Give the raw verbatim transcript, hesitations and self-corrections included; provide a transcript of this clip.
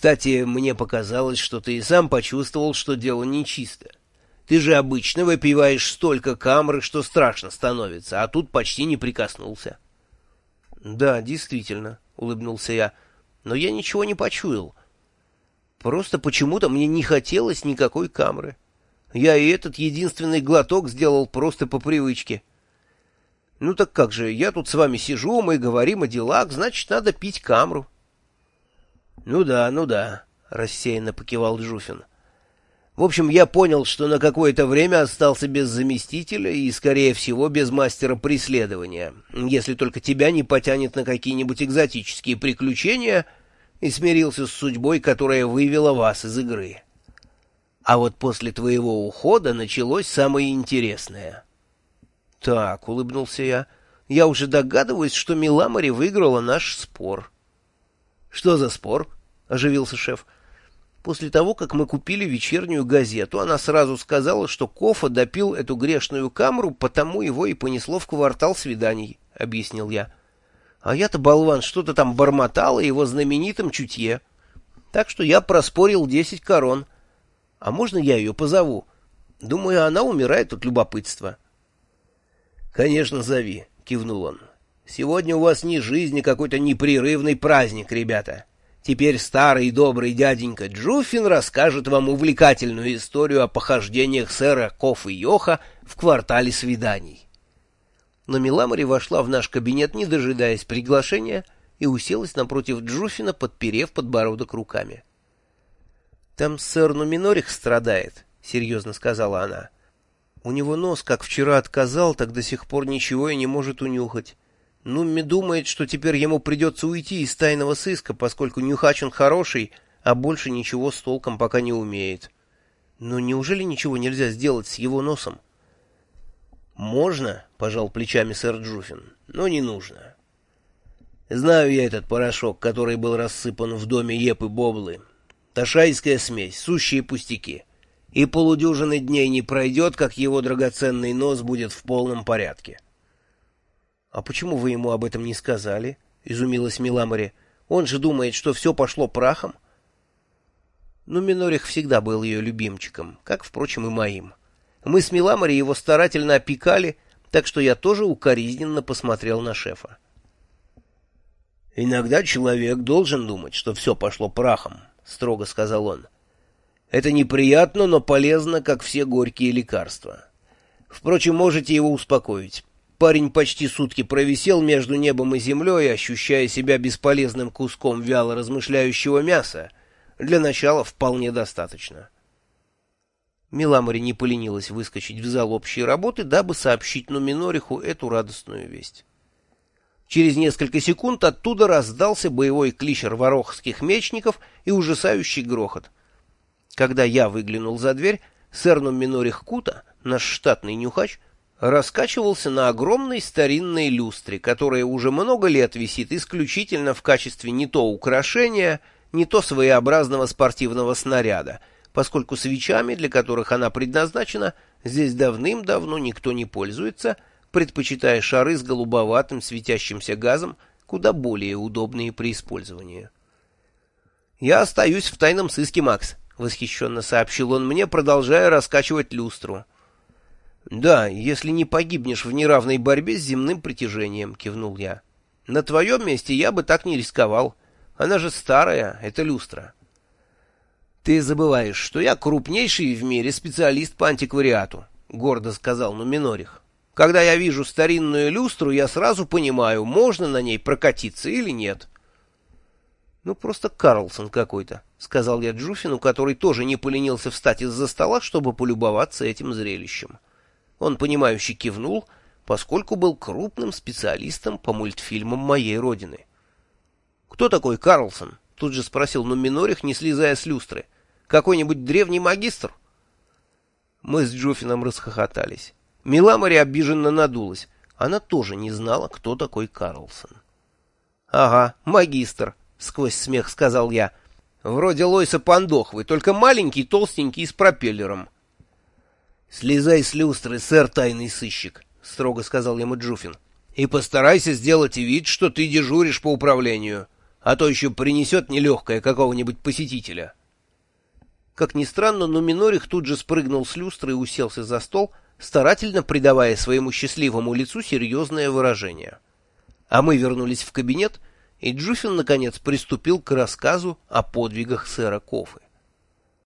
Кстати, мне показалось, что ты и сам почувствовал, что дело нечисто. Ты же обычно выпиваешь столько камры, что страшно становится, а тут почти не прикоснулся. — Да, действительно, — улыбнулся я, — но я ничего не почуял. Просто почему-то мне не хотелось никакой камры. Я и этот единственный глоток сделал просто по привычке. Ну так как же, я тут с вами сижу, мы говорим о делах, значит, надо пить камру. — Ну да, ну да, — рассеянно покивал Джуфин. В общем, я понял, что на какое-то время остался без заместителя и, скорее всего, без мастера преследования, если только тебя не потянет на какие-нибудь экзотические приключения, и смирился с судьбой, которая вывела вас из игры. А вот после твоего ухода началось самое интересное. — Так, — улыбнулся я, — я уже догадываюсь, что Миламори выиграла наш спор. — Что за спор? — оживился шеф. После того, как мы купили вечернюю газету, она сразу сказала, что Кофа допил эту грешную камру, потому его и понесло в квартал свиданий, — объяснил я. А я-то, болван, что-то там бормотал о его знаменитом чутье. Так что я проспорил десять корон. А можно я ее позову? Думаю, она умирает от любопытства. — Конечно, зови, — кивнул он. — Сегодня у вас не жизнь, а какой-то непрерывный праздник, ребята. Теперь старый и добрый дяденька Джуфин расскажет вам увлекательную историю о похождениях сэра Кофы-Йоха в квартале свиданий. Но Миламори вошла в наш кабинет, не дожидаясь приглашения, и уселась напротив Джуфина, подперев подбородок руками. — Там сэр Нуминорих страдает, — серьезно сказала она. — У него нос, как вчера отказал, так до сих пор ничего и не может унюхать. Нумми думает, что теперь ему придется уйти из тайного сыска, поскольку нюхач он хороший, а больше ничего с толком пока не умеет. Но неужели ничего нельзя сделать с его носом? — Можно, — пожал плечами сэр Джуфин, — но не нужно. Знаю я этот порошок, который был рассыпан в доме Епы Боблы. Ташайская смесь, сущие пустяки. И полудюжины дней не пройдет, как его драгоценный нос будет в полном порядке. — А почему вы ему об этом не сказали? — изумилась Миламори. — Он же думает, что все пошло прахом. Но Минорих всегда был ее любимчиком, как, впрочем, и моим. Мы с Миламори его старательно опекали, так что я тоже укоризненно посмотрел на шефа. — Иногда человек должен думать, что все пошло прахом, — строго сказал он. — Это неприятно, но полезно, как все горькие лекарства. Впрочем, можете его успокоить. Парень почти сутки провисел между небом и землей, ощущая себя бесполезным куском вяло размышляющего мяса. Для начала вполне достаточно. Миламори не поленилась выскочить в зал общей работы, дабы сообщить Нуминориху эту радостную весть. Через несколько секунд оттуда раздался боевой клич рварохских мечников и ужасающий грохот. Когда я выглянул за дверь, сэр Нуминорих Кута, наш штатный нюхач, раскачивался на огромной старинной люстре, которая уже много лет висит исключительно в качестве не то украшения, не то своеобразного спортивного снаряда, поскольку свечами, для которых она предназначена, здесь давным-давно никто не пользуется, предпочитая шары с голубоватым светящимся газом, куда более удобные при использовании. «Я остаюсь в тайном сыске, Макс», — восхищенно сообщил он мне, продолжая раскачивать люстру. «Да, если не погибнешь в неравной борьбе с земным притяжением», — кивнул я. «На твоем месте я бы так не рисковал. Она же старая, это люстра». «Ты забываешь, что я крупнейший в мире специалист по антиквариату», — гордо сказал Нуминорих. «Когда я вижу старинную люстру, я сразу понимаю, можно на ней прокатиться или нет». «Ну, просто Карлсон какой-то», — сказал я Джуфину, который тоже не поленился встать из-за стола, чтобы полюбоваться этим зрелищем. Он, понимающе кивнул, поскольку был крупным специалистом по мультфильмам моей родины. «Кто такой Карлсон?» — тут же спросил Нуминорих, не слезая с люстры. «Какой-нибудь древний магистр?» Мы с Джуфином расхохотались. Миламори обиженно надулась. Она тоже не знала, кто такой Карлсон. «Ага, магистр», — сквозь смех сказал я. «Вроде Лойса Пандохвы, только маленький, толстенький и с пропеллером». «Слезай с люстры, сэр тайный сыщик», — строго сказал ему Джуфин. «И постарайся сделать вид, что ты дежуришь по управлению. а то еще принесет нелегкое какого-нибудь посетителя». Как ни странно, но Минорих тут же спрыгнул с люстры и уселся за стол, старательно придавая своему счастливому лицу серьезное выражение. А мы вернулись в кабинет, и Джуфин, наконец, приступил к рассказу о подвигах сэра Кофы.